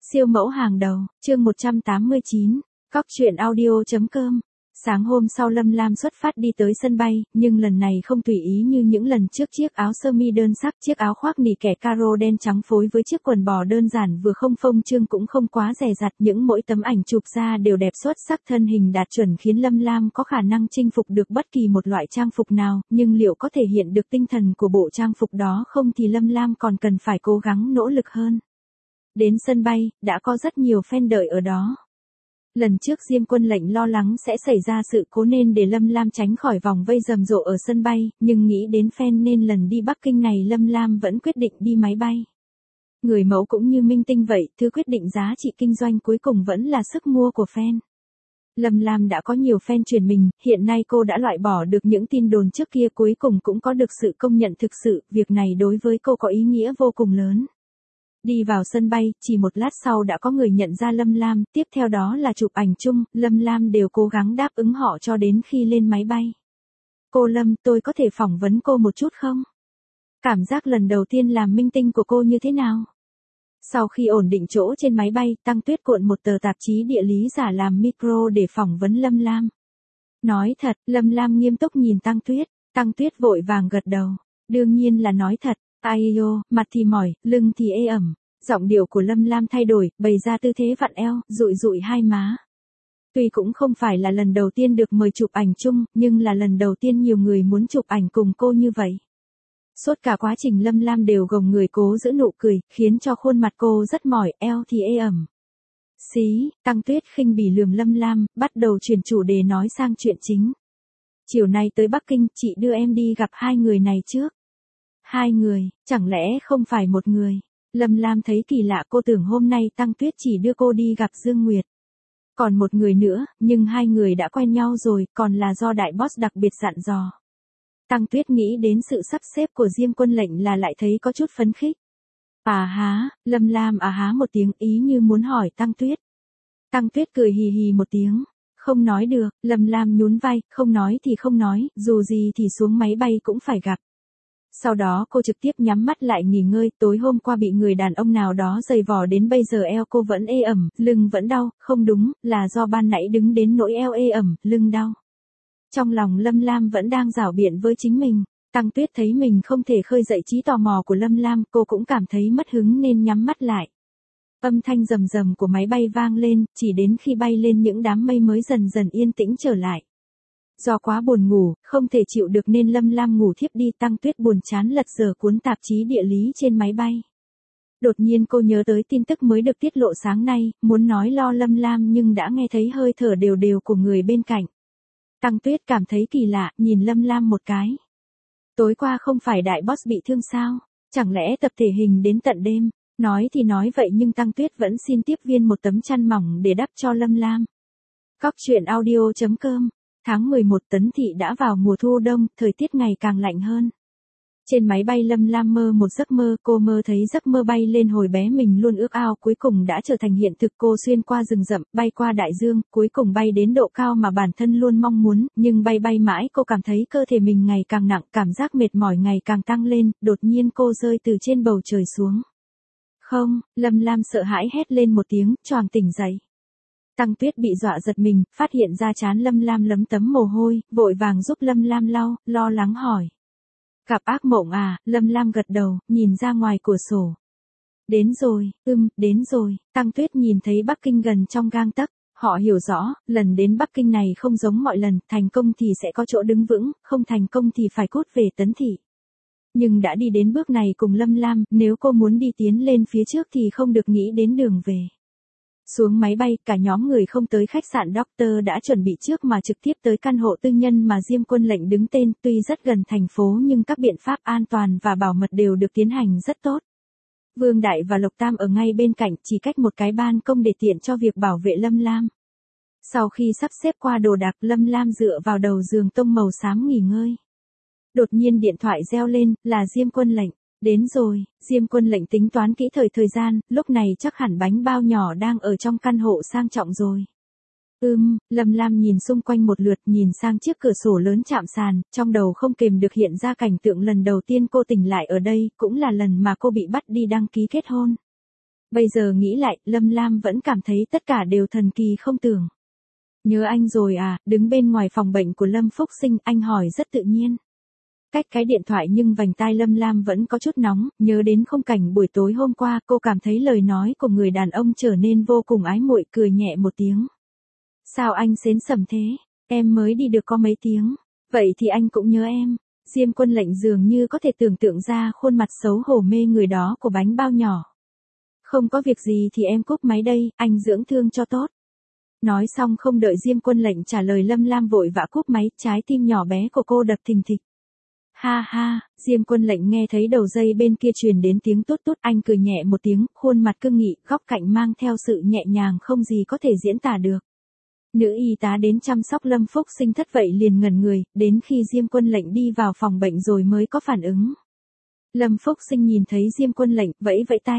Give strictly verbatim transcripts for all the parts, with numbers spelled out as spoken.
Siêu mẫu hàng đầu, chương một trăm tám mươi chín, cóc truyện audio.com. Sáng hôm sau Lâm Lam xuất phát đi tới sân bay, nhưng lần này không tùy ý như những lần trước, chiếc áo sơ mi đơn sắc, chiếc áo khoác nỉ kẻ caro đen trắng phối với chiếc quần bò đơn giản vừa không phông trương cũng không quá dè dặt, những mỗi tấm ảnh chụp ra đều đẹp xuất sắc, thân hình đạt chuẩn khiến Lâm Lam có khả năng chinh phục được bất kỳ một loại trang phục nào, nhưng liệu có thể hiện được tinh thần của bộ trang phục đó không thì Lâm Lam còn cần phải cố gắng nỗ lực hơn. Đến sân bay, đã có rất nhiều fan đợi ở đó. Lần trước Diêm Quân Lệnh lo lắng sẽ xảy ra sự cố nên để Lâm Lam tránh khỏi vòng vây rầm rộ ở sân bay, nhưng nghĩ đến fan nên lần đi Bắc Kinh này Lâm Lam vẫn quyết định đi máy bay. Người mẫu cũng như minh tinh vậy, thứ quyết định giá trị kinh doanh cuối cùng vẫn là sức mua của fan. Lâm Lam đã có nhiều fan truyền mình, hiện nay cô đã loại bỏ được những tin đồn trước kia, cuối cùng cũng có được sự công nhận thực sự, việc này đối với cô có ý nghĩa vô cùng lớn. Đi vào sân bay, chỉ một lát sau đã có người nhận ra Lâm Lam, tiếp theo đó là chụp ảnh chung, Lâm Lam đều cố gắng đáp ứng họ cho đến khi lên máy bay. Cô Lâm, tôi có thể phỏng vấn cô một chút không? Cảm giác lần đầu tiên làm minh tinh của cô như thế nào? Sau khi ổn định chỗ trên máy bay, Tăng Tuyết cuộn một tờ tạp chí địa lý giả làm micro để phỏng vấn Lâm Lam. Nói thật, Lâm Lam nghiêm túc nhìn Tăng Tuyết, Tăng Tuyết vội vàng gật đầu. Đương nhiên là nói thật. Ai yo, mặt thì mỏi, lưng thì ê ẩm. Giọng điệu của Lâm Lam thay đổi, bày ra tư thế vặn eo, dụi dụi hai má. Tuy cũng không phải là lần đầu tiên được mời chụp ảnh chung, nhưng là lần đầu tiên nhiều người muốn chụp ảnh cùng cô như vậy. Suốt cả quá trình Lâm Lam đều gồng người cố giữ nụ cười, khiến cho khuôn mặt cô rất mỏi, eo thì ê ẩm. Xí, Tăng Tuyết khinh bỉ lườm Lâm Lam, bắt đầu chuyển chủ đề nói sang chuyện chính. Chiều nay tới Bắc Kinh, chị đưa em đi gặp hai người này trước. Hai người, chẳng lẽ không phải một người? Lâm Lam thấy kỳ lạ, cô tưởng hôm nay Tăng Tuyết chỉ đưa cô đi gặp Dương Nguyệt. Còn một người nữa, nhưng hai người đã quen nhau rồi, còn là do đại boss đặc biệt dặn dò. Tăng Tuyết nghĩ đến sự sắp xếp của Diêm Quân Lệnh là lại thấy có chút phấn khích. À há, Lâm Lam à há một tiếng, ý như muốn hỏi Tăng Tuyết. Tăng Tuyết cười hì hì một tiếng. Không nói được, Lâm Lam nhún vai, không nói thì không nói, dù gì thì xuống máy bay cũng phải gặp. Sau đó cô trực tiếp nhắm mắt lại nghỉ ngơi, tối hôm qua bị người đàn ông nào đó giày vò đến bây giờ eo cô vẫn ê ẩm, lưng vẫn đau, không đúng, là do ban nãy đứng đến nỗi eo ê ẩm, lưng đau. Trong lòng Lâm Lam vẫn đang giảo biện với chính mình, Tăng Tuyết thấy mình không thể khơi dậy trí tò mò của Lâm Lam, cô cũng cảm thấy mất hứng nên nhắm mắt lại. Âm thanh rầm rầm của máy bay vang lên, chỉ đến khi bay lên những đám mây mới dần dần yên tĩnh trở lại. Do quá buồn ngủ, không thể chịu được nên Lâm Lam ngủ thiếp đi, Tăng Tuyết buồn chán lật dở cuốn tạp chí địa lý trên máy bay. Đột nhiên cô nhớ tới tin tức mới được tiết lộ sáng nay, muốn nói lo Lâm Lam nhưng đã nghe thấy hơi thở đều đều của người bên cạnh. Tăng Tuyết cảm thấy kỳ lạ, nhìn Lâm Lam một cái. Tối qua không phải đại boss bị thương sao? Chẳng lẽ tập thể hình đến tận đêm? Nói thì nói vậy nhưng Tăng Tuyết vẫn xin tiếp viên một tấm chăn mỏng để đắp cho Lâm Lam. Cóc truyện audio.com. Tháng mười một, Tấn Thị đã vào mùa thu đông, thời tiết ngày càng lạnh hơn. Trên máy bay Lâm Lam mơ một giấc mơ, cô mơ thấy giấc mơ bay lên hồi bé mình luôn ước ao cuối cùng đã trở thành hiện thực, cô xuyên qua rừng rậm, bay qua đại dương, cuối cùng bay đến độ cao mà bản thân luôn mong muốn, nhưng bay bay mãi cô cảm thấy cơ thể mình ngày càng nặng, cảm giác mệt mỏi ngày càng tăng lên, đột nhiên cô rơi từ trên bầu trời xuống. Không, Lâm Lam sợ hãi hét lên một tiếng, choàng tỉnh dậy. Tăng Tuyết bị dọa giật mình, phát hiện ra trán Lâm Lam lấm tấm mồ hôi, vội vàng giúp Lâm Lam lau, lo lắng hỏi. Gặp ác mộng à? Lâm Lam gật đầu, nhìn ra ngoài cửa sổ. Đến rồi, ưm, đến rồi, Tăng Tuyết nhìn thấy Bắc Kinh gần trong gang tấc, họ hiểu rõ, lần đến Bắc Kinh này không giống mọi lần, thành công thì sẽ có chỗ đứng vững, không thành công thì phải cút về Tấn Thị. Nhưng đã đi đến bước này cùng Lâm Lam, nếu cô muốn đi tiến lên phía trước thì không được nghĩ đến đường về. Xuống máy bay, cả nhóm người không tới khách sạn Doctor đã chuẩn bị trước mà trực tiếp tới căn hộ tư nhân mà Diêm Quân Lệnh đứng tên, tuy rất gần thành phố nhưng các biện pháp an toàn và bảo mật đều được tiến hành rất tốt. Vương Đại và Lộc Tam ở ngay bên cạnh, chỉ cách một cái ban công để tiện cho việc bảo vệ Lâm Lam. Sau khi sắp xếp qua đồ đạc, Lâm Lam dựa vào đầu giường tông màu xám nghỉ ngơi. Đột nhiên điện thoại reo lên, là Diêm Quân Lệnh. Đến rồi, Diêm Quân Lệnh tính toán kỹ thời thời gian, lúc này chắc hẳn bánh bao nhỏ đang ở trong căn hộ sang trọng rồi. Ừm, Lâm Lam nhìn xung quanh một lượt, nhìn sang chiếc cửa sổ lớn chạm sàn, trong đầu không kềm được hiện ra cảnh tượng lần đầu tiên cô tỉnh lại ở đây, cũng là lần mà cô bị bắt đi đăng ký kết hôn. Bây giờ nghĩ lại, Lâm Lam vẫn cảm thấy tất cả đều thần kỳ không tưởng. Nhớ anh rồi à, đứng bên ngoài phòng bệnh của Lâm Phúc Sinh, anh hỏi rất tự nhiên. Cách cái điện thoại nhưng vành tai Lâm Lam vẫn có chút nóng, nhớ đến khung cảnh buổi tối hôm qua, cô cảm thấy lời nói của người đàn ông trở nên vô cùng ái muội, cười nhẹ một tiếng. Sao anh xến sẩm thế, em mới đi được có mấy tiếng, vậy thì anh cũng nhớ em. Diêm Quân Lệnh dường như có thể tưởng tượng ra khuôn mặt xấu hổ mê người đó của bánh bao nhỏ. Không có việc gì thì em cúp máy đây, anh dưỡng thương cho tốt. Nói xong không đợi Diêm Quân Lệnh trả lời, Lâm Lam vội vã cúp máy, trái tim nhỏ bé của cô đập thình thịch. Ha ha, Diêm Quân Lệnh nghe thấy đầu dây bên kia truyền đến tiếng tút tút, anh cười nhẹ một tiếng, khuôn mặt cương nghị, góc cạnh mang theo sự nhẹ nhàng không gì có thể diễn tả được. Nữ y tá đến chăm sóc Lâm Phúc Sinh thất vậy liền ngẩn người, đến khi Diêm Quân Lệnh đi vào phòng bệnh rồi mới có phản ứng. Lâm Phúc Sinh nhìn thấy Diêm Quân Lệnh, vẫy vẫy tay.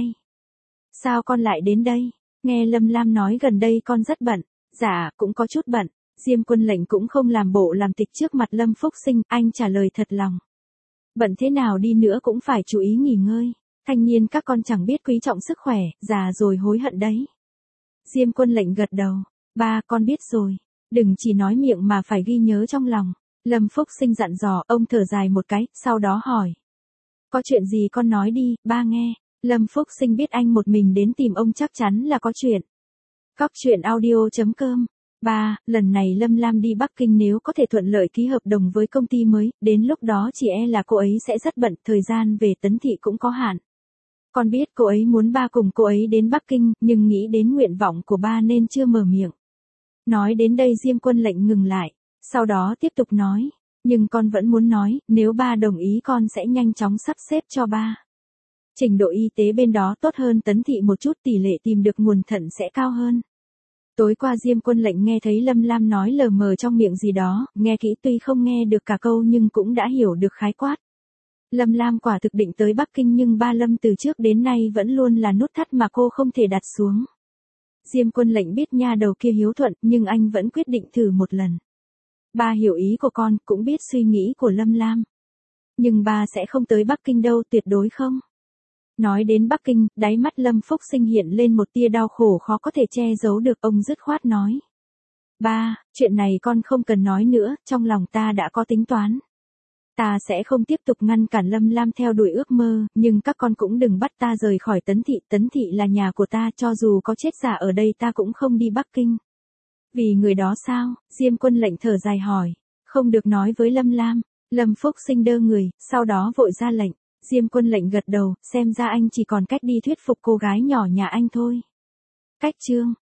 Sao con lại đến đây? Nghe Lâm Lam nói gần đây con rất bận. Dạ, cũng có chút bận. Diêm Quân Lệnh cũng không làm bộ làm tịch trước mặt Lâm Phúc Sinh, anh trả lời thật lòng. Bận thế nào đi nữa cũng phải chú ý nghỉ ngơi. Thanh niên các con chẳng biết quý trọng sức khỏe, già rồi hối hận đấy. Diêm Quân Lệnh gật đầu. Ba, con biết rồi. Đừng chỉ nói miệng mà phải ghi nhớ trong lòng. Lâm Phúc Sinh dặn dò, ông thở dài một cái, sau đó hỏi. Có chuyện gì con nói đi, ba nghe. Lâm Phúc Sinh biết anh một mình đến tìm ông chắc chắn là có chuyện. Cóc truyện audio chấm com. Ba, lần này Lâm Lam đi Bắc Kinh nếu có thể thuận lợi ký hợp đồng với công ty mới, đến lúc đó chỉ e là cô ấy sẽ rất bận, thời gian về Tấn Thị cũng có hạn. Con biết cô ấy muốn ba cùng cô ấy đến Bắc Kinh, nhưng nghĩ đến nguyện vọng của ba nên chưa mở miệng. Nói đến đây Diêm Quân Lệnh ngừng lại, sau đó tiếp tục nói, nhưng con vẫn muốn nói, nếu ba đồng ý con sẽ nhanh chóng sắp xếp cho ba. Trình độ y tế bên đó tốt hơn Tấn Thị một chút, tỷ lệ tìm được nguồn thận sẽ cao hơn. Tối qua Diêm Quân Lệnh nghe thấy Lâm Lam nói lờ mờ trong miệng gì đó, nghe kỹ tuy không nghe được cả câu nhưng cũng đã hiểu được khái quát. Lâm Lam quả thực định tới Bắc Kinh nhưng ba Lâm từ trước đến nay vẫn luôn là nút thắt mà cô không thể đặt xuống. Diêm Quân Lệnh biết nha đầu kia hiếu thuận nhưng anh vẫn quyết định thử một lần. Ba hiểu ý của con, cũng biết suy nghĩ của Lâm Lam. Nhưng ba sẽ không tới Bắc Kinh đâu, tuyệt đối không. Nói đến Bắc Kinh, đáy mắt Lâm Phúc Sinh hiện lên một tia đau khổ khó có thể che giấu được, ông dứt khoát nói. Ba, chuyện này con không cần nói nữa, trong lòng ta đã có tính toán. Ta sẽ không tiếp tục ngăn cản Lâm Lam theo đuổi ước mơ, nhưng các con cũng đừng bắt ta rời khỏi Tấn Thị, Tấn Thị là nhà của ta, cho dù có chết giả ở đây ta cũng không đi Bắc Kinh. Vì người đó sao? Diêm Quân Lệnh thở dài hỏi. Không được nói với Lâm Lam. Lâm Phúc Sinh đơ người, sau đó vội ra lệnh. Diêm Quân Lệnh gật đầu, xem ra anh chỉ còn cách đi thuyết phục cô gái nhỏ nhà anh thôi. Cách chương